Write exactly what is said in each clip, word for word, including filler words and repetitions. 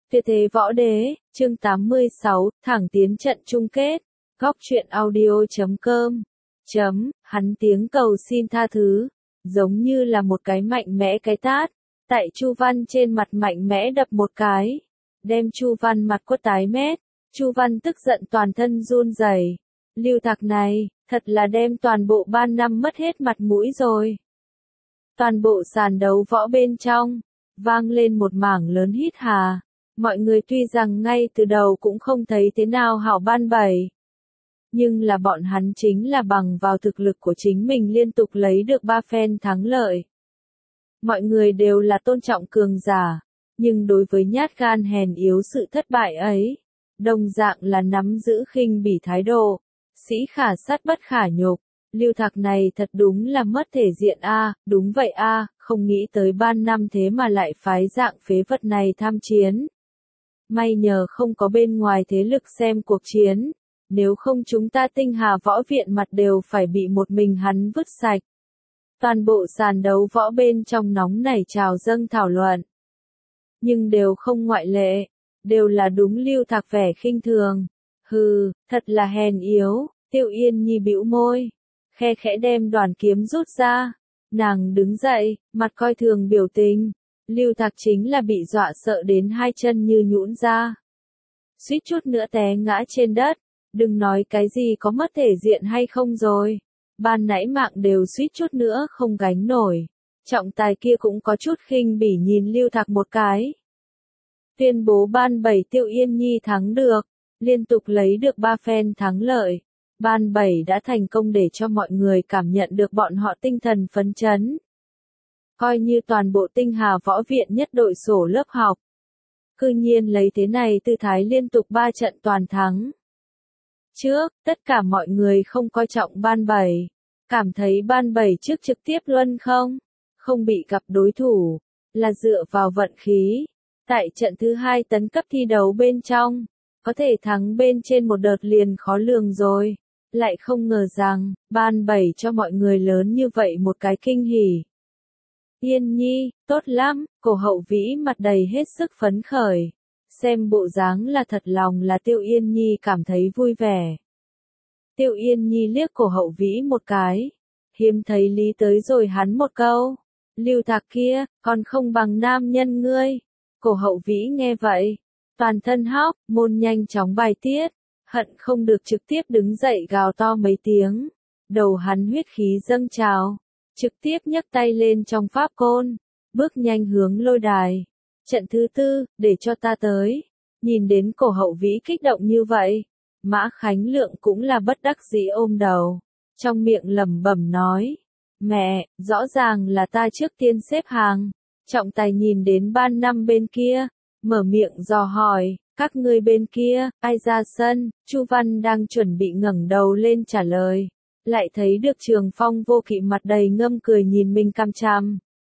Tuyệt thế võ đế, chương tám mươi sáu, thẳng tiến trận chung kết. Góc truyện audio chấm com. Chấm, hắn tiếng cầu xin tha thứ, giống như là một cái mạnh mẽ cái tát, tại Chu Văn trên mặt mạnh mẽ đập một cái, đem Chu Văn mặt quất tái mét. Chu Văn tức giận toàn thân run rẩy. Lưu Thạc này, thật là đem toàn bộ ban năm mất hết mặt mũi rồi. Toàn bộ sàn đấu võ bên trong, vang lên một mảng lớn hít hà. Mọi người tuy rằng ngay từ đầu cũng không thấy thế nào hảo ban bảy. Nhưng là bọn hắn chính là bằng vào thực lực của chính mình liên tục lấy được ba phen thắng lợi. Mọi người đều là tôn trọng cường giả, nhưng đối với nhát gan hèn yếu sự thất bại ấy, đồng dạng là nắm giữ khinh bỉ thái độ, sĩ khả sát bất khả nhục. Lưu Thạc này thật đúng là mất thể diện a, đúng vậy a, không nghĩ tới ban năm thế mà lại phái dạng phế vật này tham chiến. May nhờ không có bên ngoài thế lực xem cuộc chiến, nếu không chúng ta Tinh Hà võ viện mặt đều phải bị một mình hắn vứt sạch. Toàn bộ sàn đấu võ bên trong nóng nảy trào dâng thảo luận. Nhưng đều không ngoại lệ, đều là đúng Lưu Thạc vẻ khinh thường. Hừ, thật là hèn yếu. Tiêu Yên Nhi bĩu môi, khe khẽ đem đoàn kiếm rút ra. Nàng đứng dậy, mặt coi thường biểu tình. Lưu Thạc chính là bị dọa sợ đến hai chân như nhũn ra. Suýt chút nữa té ngã trên đất, đừng nói cái gì có mất thể diện hay không rồi. Ban nãy mạng đều suýt chút nữa không gánh nổi. Trọng tài kia cũng có chút khinh bỉ nhìn Lưu Thạc một cái. Tuyên bố ban bảy Tiêu Yên Nhi thắng được, liên tục lấy được ba phen thắng lợi. Ban bảy đã thành công để cho mọi người cảm nhận được bọn họ tinh thần phấn chấn. Coi như toàn bộ Tinh Hà võ viện nhất đội sổ lớp học. Cư nhiên lấy thế này tư thái liên tục ba trận toàn thắng. Trước, tất cả mọi người không coi trọng ban bảy. Cảm thấy ban bảy trước trực tiếp luân không, không bị gặp đối thủ, là dựa vào vận khí. Tại trận thứ hai tấn cấp thi đấu bên trong, có thể thắng bên trên một đợt liền khó lường rồi. Lại không ngờ rằng, ban bảy cho mọi người lớn như vậy một cái kinh hỉ. Yên Nhi, tốt lắm, Cổ Hậu Vĩ mặt đầy hết sức phấn khởi. Xem bộ dáng là thật lòng là Tiêu Yên Nhi cảm thấy vui vẻ. Tiêu Yên Nhi liếc Cổ Hậu Vĩ một cái. Hiếm thấy lý tới rồi hắn một câu. Lưu Thạc kia, còn không bằng nam nhân ngươi. Cổ Hậu Vĩ nghe vậy. Toàn thân hóc, môn nhanh chóng bài tiết. Hận không được trực tiếp đứng dậy gào to mấy tiếng. Đầu hắn huyết khí dâng trào. Trực tiếp nhấc tay lên trong pháp côn. Bước nhanh hướng lôi đài. Trận thứ tư, để cho ta tới. Nhìn đến Cổ Hậu Vĩ kích động như vậy. Mã Khánh Lượng cũng là bất đắc dĩ ôm đầu. Trong miệng lẩm bẩm nói. Mẹ, rõ ràng là ta trước tiên xếp hàng. Trọng tài nhìn đến ban năm bên kia. Mở miệng dò hỏi. Các ngươi bên kia, ai ra sân? Chu Văn đang chuẩn bị ngẩng đầu lên trả lời. Lại thấy được Trường Phong Vô Kỵ mặt đầy ngâm cười nhìn mình căm chăm.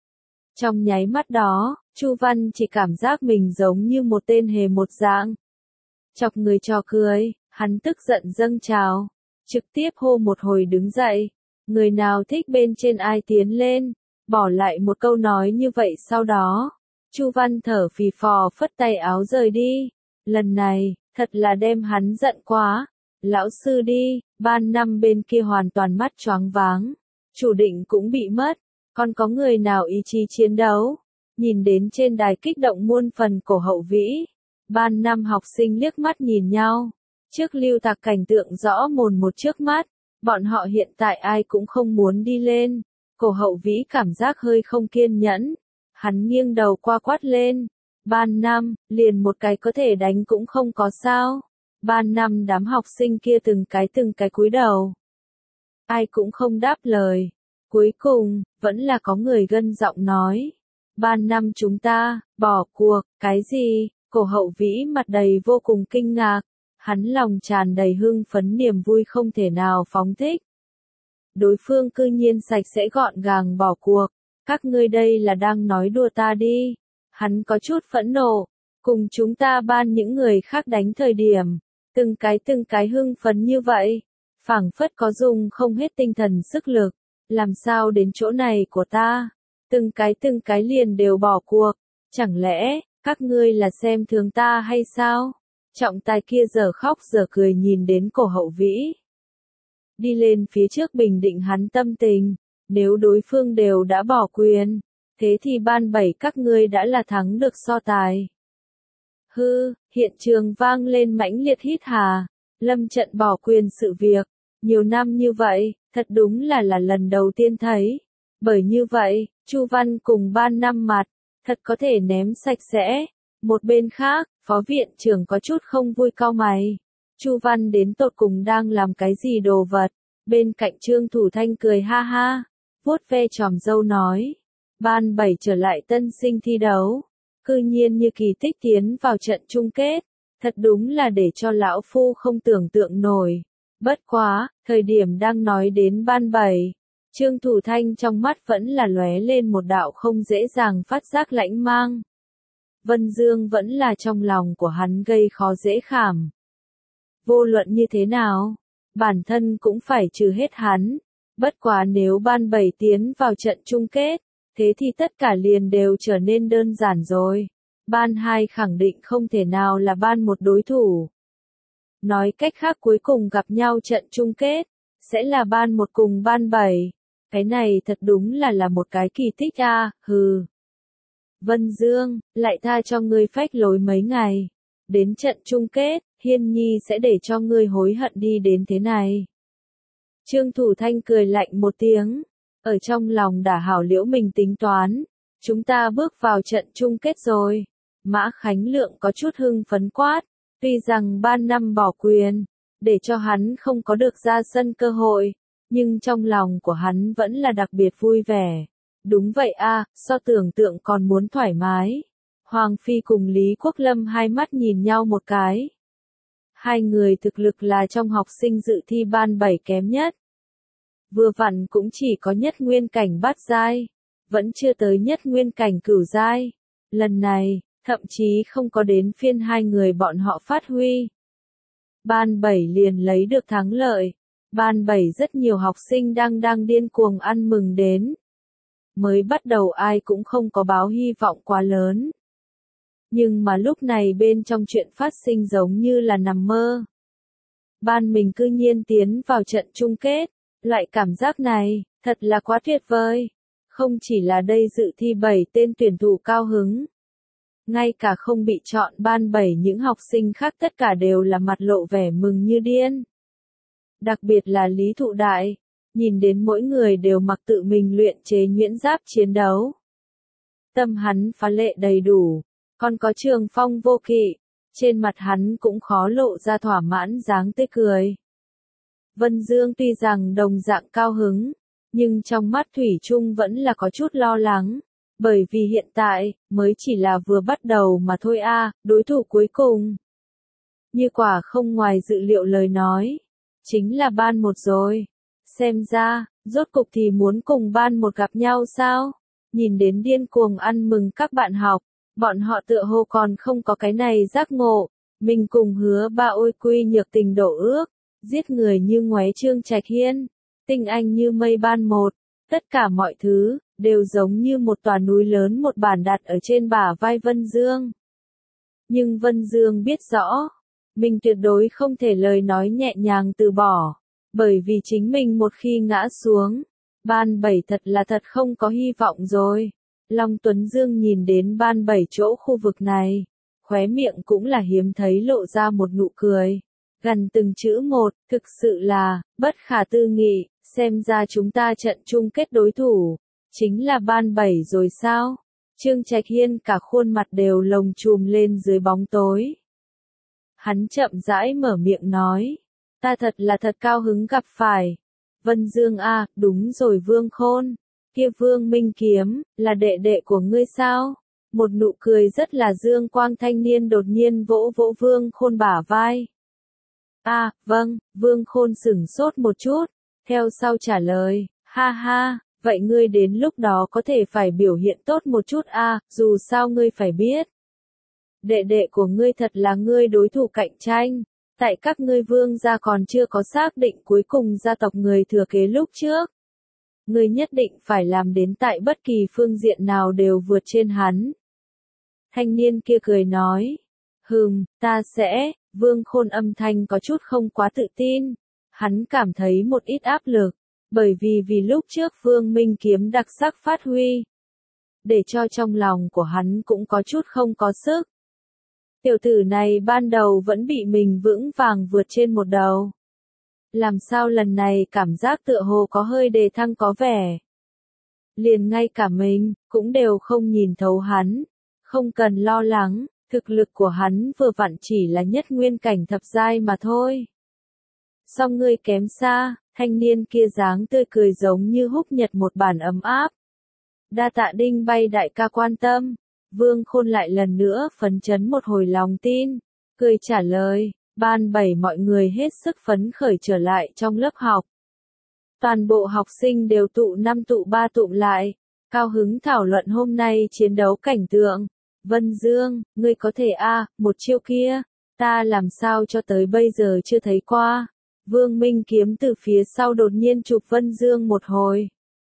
Trong nháy mắt đó, Chu Văn chỉ cảm giác mình giống như một tên hề một dạng. Chọc người trò cười, hắn tức giận dâng trào. Trực tiếp hô một hồi đứng dậy. Người nào thích bên trên ai tiến lên. Bỏ lại một câu nói như vậy sau đó. Chu Văn thở phì phò phất tay áo rời đi. Lần này, thật là đem hắn giận quá. Lão sư đi, ban năm bên kia hoàn toàn mắt choáng váng. Chủ định cũng bị mất. Còn có người nào ý chí chiến đấu? Nhìn đến trên đài kích động muôn phần Cổ Hậu Vĩ. Ban năm học sinh liếc mắt nhìn nhau. Trước Lưu Thạc cảnh tượng rõ mồn một trước mắt. Bọn họ hiện tại ai cũng không muốn đi lên. Cổ Hậu Vĩ cảm giác hơi không kiên nhẫn. Hắn nghiêng đầu qua quát lên. Ban năm, liền một cái có thể đánh cũng không có sao. Ban năm đám học sinh kia từng cái từng cái cúi đầu. Ai cũng không đáp lời. Cuối cùng, vẫn là có người gân giọng nói. Ban năm chúng ta, bỏ cuộc, cái gì? Cổ Hậu Vĩ mặt đầy vô cùng kinh ngạc. Hắn lòng tràn đầy hưng phấn niềm vui không thể nào phóng thích. Đối phương cư nhiên sạch sẽ gọn gàng bỏ cuộc. Các ngươi đây là đang nói đùa ta đi. Hắn có chút phẫn nộ. Cùng chúng ta ban những người khác đánh thời điểm. Từng cái từng cái hưng phấn như vậy. Phảng phất có dùng không hết tinh thần sức lực. Làm sao đến chỗ này của ta? Từng cái từng cái liền đều bỏ cuộc. Chẳng lẽ, Các ngươi là xem thường ta hay sao? Trọng tài kia giờ khóc giờ cười nhìn đến cổ Hậu Vĩ. Đi lên phía trước bình định hắn tâm tình, nếu đối phương đều đã bỏ quyền, thế thì ban bảy các ngươi đã là thắng được so tài. Hư, hiện trường vang lên mãnh liệt hít hà, lâm trận bỏ quyền sự việc, nhiều năm như vậy, thật đúng là là lần đầu tiên thấy. Bởi như vậy, Chu Văn cùng ban năm mặt, thật có thể ném sạch sẽ. Một bên khác, phó viện trưởng có chút không vui cau mày. Chu Văn đến tột cùng đang làm cái gì đồ vật? Bên cạnh Trương Thủ Thanh cười ha ha, vuốt ve chòm râu nói. Ban bảy trở lại tân sinh thi đấu. Cư nhiên như kỳ tích tiến vào trận chung kết. Thật đúng là để cho lão phu không tưởng tượng nổi. Bất quá, thời điểm đang nói đến ban bảy. Trương Thủ Thanh trong mắt vẫn là lóe lên một đạo không dễ dàng phát giác lãnh mang. Vân Dương vẫn là trong lòng của hắn gây khó dễ khảm. Vô luận như thế nào, bản thân cũng phải trừ hết hắn. Bất quá nếu ban bảy tiến vào trận chung kết, thế thì tất cả liền đều trở nên đơn giản rồi. Ban hai khẳng định không thể nào là ban một đối thủ. Nói cách khác cuối cùng gặp nhau trận chung kết, sẽ là ban một cùng ban bảy. Cái này thật đúng là là một cái kỳ tích a, à, hừ. Vân Dương, lại tha cho ngươi phách lối mấy ngày. Đến trận chung kết, Hiên Nhi sẽ để cho ngươi hối hận đi đến thế này. Trương Thủ Thanh cười lạnh một tiếng, ở trong lòng đã hảo liễu mình tính toán. Chúng ta bước vào trận chung kết rồi. Mã Khánh Lượng có chút hưng phấn quát, tuy rằng ban năm bỏ quyền, để cho hắn không có được ra sân cơ hội, nhưng trong lòng của hắn vẫn là đặc biệt vui vẻ. Đúng vậy a, so tưởng tượng còn muốn thoải mái. Hoàng Phi cùng Lý Quốc Lâm hai mắt nhìn nhau một cái. Hai người thực lực là trong học sinh dự thi ban bảy kém nhất. Vừa vặn cũng chỉ có nhất nguyên cảnh bát giai, vẫn chưa tới nhất nguyên cảnh cửu giai. Lần này, thậm chí không có đến phiên hai người bọn họ phát huy. Ban bảy liền lấy được thắng lợi. Ban bảy rất nhiều học sinh đang đang điên cuồng ăn mừng đến. Mới bắt đầu ai cũng không có báo hy vọng quá lớn. Nhưng mà lúc này bên trong chuyện phát sinh giống như là nằm mơ. Ban mình cư nhiên tiến vào trận chung kết. Loại cảm giác này, thật là quá tuyệt vời. Không chỉ là đây dự thi bảy tên tuyển thủ cao hứng. Ngay cả không bị chọn ban bảy những học sinh khác tất cả đều là mặt lộ vẻ mừng như điên. Đặc biệt là Lý Thụ Đại, nhìn đến mỗi người đều mặc tự mình luyện chế nhuyễn giáp chiến đấu. Tâm hắn phá lệ đầy đủ, còn có Trường Phong vô kỵ, trên mặt hắn cũng khó lộ ra thỏa mãn dáng tươi cười. Vân Dương tuy rằng đồng dạng cao hứng, nhưng trong mắt Thủy Chung vẫn là có chút lo lắng, bởi vì hiện tại, mới chỉ là vừa bắt đầu mà thôi a, à, đối thủ cuối cùng. Như quả không ngoài dự liệu lời nói, chính là ban một rồi. Xem ra, rốt cục thì muốn cùng ban một gặp nhau sao? Nhìn đến điên cuồng ăn mừng các bạn học, bọn họ tựa hồ còn không có cái này giác ngộ. Mình cùng Hứa Ba ôi quy nhược tình đổ ước, giết người như ngoé Trương Trạch Hiên, tinh anh như mây ban một, tất cả mọi thứ, đều giống như một tòa núi lớn một bàn đặt ở trên bả vai Vân Dương. Nhưng Vân Dương biết rõ, mình tuyệt đối không thể lời nói nhẹ nhàng từ bỏ, bởi vì chính mình một khi ngã xuống, ban bảy thật là thật không có hy vọng rồi. Long Tuấn Dương nhìn đến ban bảy chỗ khu vực này, khóe miệng cũng là hiếm thấy lộ ra một nụ cười. Gần từng chữ một, thực sự là, bất khả tư nghị, xem ra chúng ta trận chung kết đối thủ, chính là ban bảy rồi sao? Trương Trạch Hiên cả khuôn mặt đều lồng chùm lên dưới bóng tối. Hắn chậm rãi mở miệng nói, ta thật là thật cao hứng gặp phải. Vân Dương a, à, đúng rồi Vương Khôn, kia Vương Minh Kiếm, là đệ đệ của ngươi sao? Một nụ cười rất là dương quang thanh niên đột nhiên vỗ vỗ Vương Khôn bả vai. A, à, vâng, Vương Khôn sửng sốt một chút, theo sau trả lời, ha ha, vậy ngươi đến lúc đó có thể phải biểu hiện tốt một chút a, à, dù sao ngươi phải biết. Đệ đệ của ngươi thật là ngươi đối thủ cạnh tranh, tại các ngươi vương gia còn chưa có xác định cuối cùng gia tộc người thừa kế lúc trước. Ngươi nhất định phải làm đến tại bất kỳ phương diện nào đều vượt trên hắn. Thanh niên kia cười nói. Hừm, ta sẽ, Vương Khôn âm thanh có chút không quá tự tin. Hắn cảm thấy một ít áp lực, bởi vì vì lúc trước Vương Minh Kiếm đặc sắc phát huy. Để cho trong lòng của hắn cũng có chút không có sức. Tiểu tử này ban đầu vẫn bị mình vững vàng vượt trên một đầu. Làm sao lần này cảm giác tựa hồ có hơi đề thăng có vẻ. Liền ngay cả mình, cũng đều không nhìn thấu hắn. Không cần lo lắng, thực lực của hắn vừa vặn chỉ là nhất nguyên cảnh thập giai mà thôi. Song ngươi kém xa, thanh niên kia dáng tươi cười giống như húc nhật một bản ấm áp. Đa tạ Đinh Bay đại ca quan tâm. Vương Khôn lại lần nữa phấn chấn một hồi lòng tin, cười trả lời, ban bảy mọi người hết sức phấn khởi trở lại trong lớp học. Toàn bộ học sinh đều tụ năm tụ ba tụm lại, cao hứng thảo luận hôm nay chiến đấu cảnh tượng. Vân Dương, ngươi có thể a à, một chiêu kia, ta làm sao cho tới bây giờ chưa thấy qua. Vương Minh Kiếm từ phía sau đột nhiên chụp Vân Dương một hồi.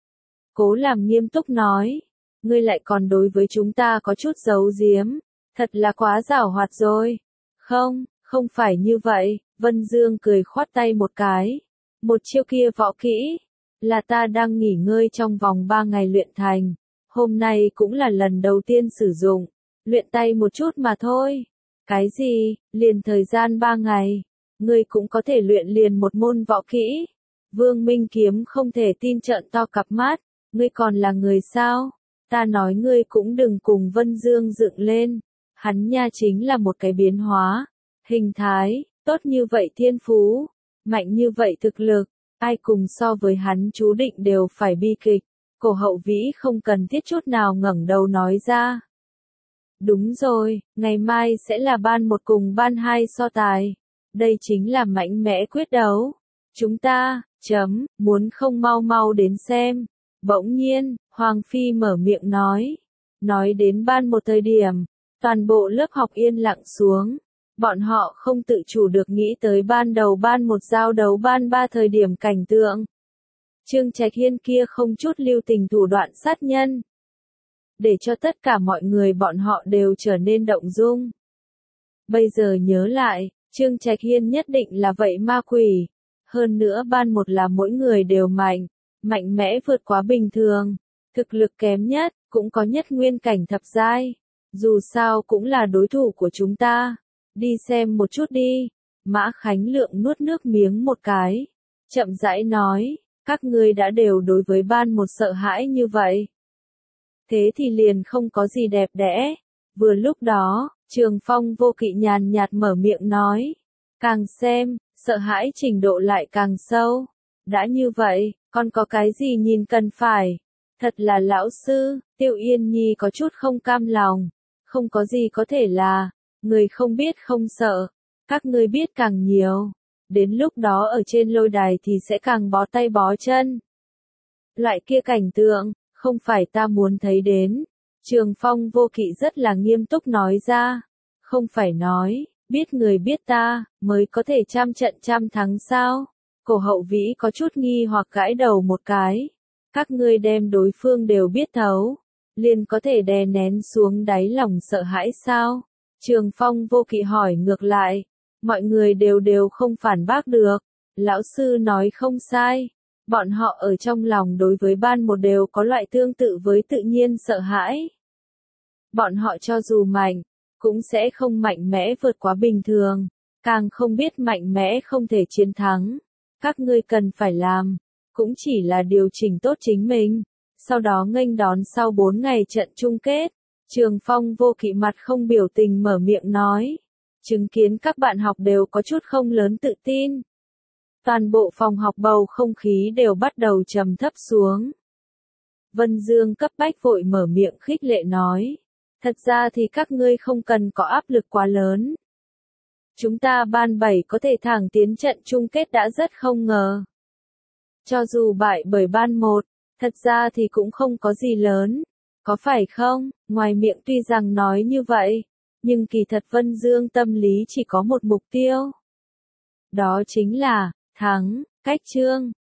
Cố làm nghiêm túc nói, ngươi lại còn đối với chúng ta có chút giấu giếm, thật là quá giảo hoạt rồi. Không, không phải như vậy, Vân Dương cười khoát tay một cái. Một chiêu kia võ kỹ, là ta đang nghỉ ngơi trong vòng ba ngày luyện thành. Hôm nay cũng là lần đầu tiên sử dụng, luyện tay một chút mà thôi. Cái gì, liền thời gian ba ngày, ngươi cũng có thể luyện liền một môn võ kỹ. Vương Minh Kiếm không thể tin trợn to cặp mắt, ngươi còn là người sao? Ta nói ngươi cũng đừng cùng Vân Dương dựng lên, hắn nha chính là một cái biến hóa, hình thái, tốt như vậy thiên phú, mạnh như vậy thực lực, ai cùng so với hắn chú định đều phải bi kịch. Cổ Hậu Vĩ không cần thiết chút nào ngẩng đầu nói ra. Đúng rồi, ngày mai sẽ là ban một cùng ban hai so tài, đây chính là mạnh mẽ quyết đấu. Chúng ta, chấm, muốn không mau mau đến xem. Bỗng nhiên, Hoàng Phi mở miệng nói. Nói đến ban một thời điểm, toàn bộ lớp học yên lặng xuống. Bọn họ không tự chủ được nghĩ tới ban đầu ban một giao đấu ban ba thời điểm cảnh tượng. Trương Trạch Hiên kia không chút lưu tình thủ đoạn sát nhân. Để cho tất cả mọi người bọn họ đều trở nên động dung. Bây giờ nhớ lại, Trương Trạch Hiên nhất định là vậy ma quỷ. Hơn nữa ban một là mỗi người đều mạnh. Mạnh mẽ vượt quá bình thường, thực lực kém nhất, cũng có nhất nguyên cảnh thập giai. Dù sao cũng là đối thủ của chúng ta. Đi xem một chút đi. Mã Khánh Lượng nuốt nước miếng một cái. Chậm rãi nói, các ngươi đã đều đối với ban một sợ hãi như vậy. Thế thì liền không có gì đẹp đẽ. Vừa lúc đó, Trường Phong Vô Kỵ nhàn nhạt mở miệng nói. Càng xem, sợ hãi trình độ lại càng sâu. Đã như vậy, còn có cái gì nhìn cần phải? Thật là lão sư, Tiêu Yên Nhi có chút không cam lòng. Không có gì có thể là, người không biết không sợ. Các ngươi biết càng nhiều. Đến lúc đó ở trên lôi đài thì sẽ càng bó tay bó chân. Loại kia cảnh tượng, không phải ta muốn thấy đến. Trường Phong Vô Kỵ rất là nghiêm túc nói ra. Không phải nói, biết người biết ta, mới có thể trăm trận trăm thắng sao? Cổ Hậu Vĩ có chút nghi hoặc gãi đầu một cái. Các ngươi đem đối phương đều biết thấu, liền có thể đè nén xuống đáy lòng sợ hãi sao? Trường Phong Vô Kỵ hỏi ngược lại. Mọi người đều đều không phản bác được. Lão sư nói không sai. Bọn họ ở trong lòng đối với ban một đều có loại tương tự với tự nhiên sợ hãi. Bọn họ cho dù mạnh, cũng sẽ không mạnh mẽ vượt quá bình thường. Càng không biết mạnh mẽ không thể chiến thắng. Các ngươi cần phải làm, cũng chỉ là điều chỉnh tốt chính mình. Sau đó nghênh đón sau bốn ngày trận chung kết. Trường Phong Vô Kỵ mặt không biểu tình mở miệng nói. Chứng kiến các bạn học đều có chút không lớn tự tin. Toàn bộ phòng học bầu không khí đều bắt đầu trầm thấp xuống. Vân Dương cấp bách vội mở miệng khích lệ nói. Thật ra thì các ngươi không cần có áp lực quá lớn. Chúng ta ban bảy có thể thẳng tiến trận chung kết đã rất không ngờ. Cho dù bại bởi ban một, thật ra thì cũng không có gì lớn. Có phải không? Ngoài miệng tuy rằng nói như vậy, nhưng kỳ thật Vân Dương tâm lý chỉ có một mục tiêu. Đó chính là, thắng, cách chương.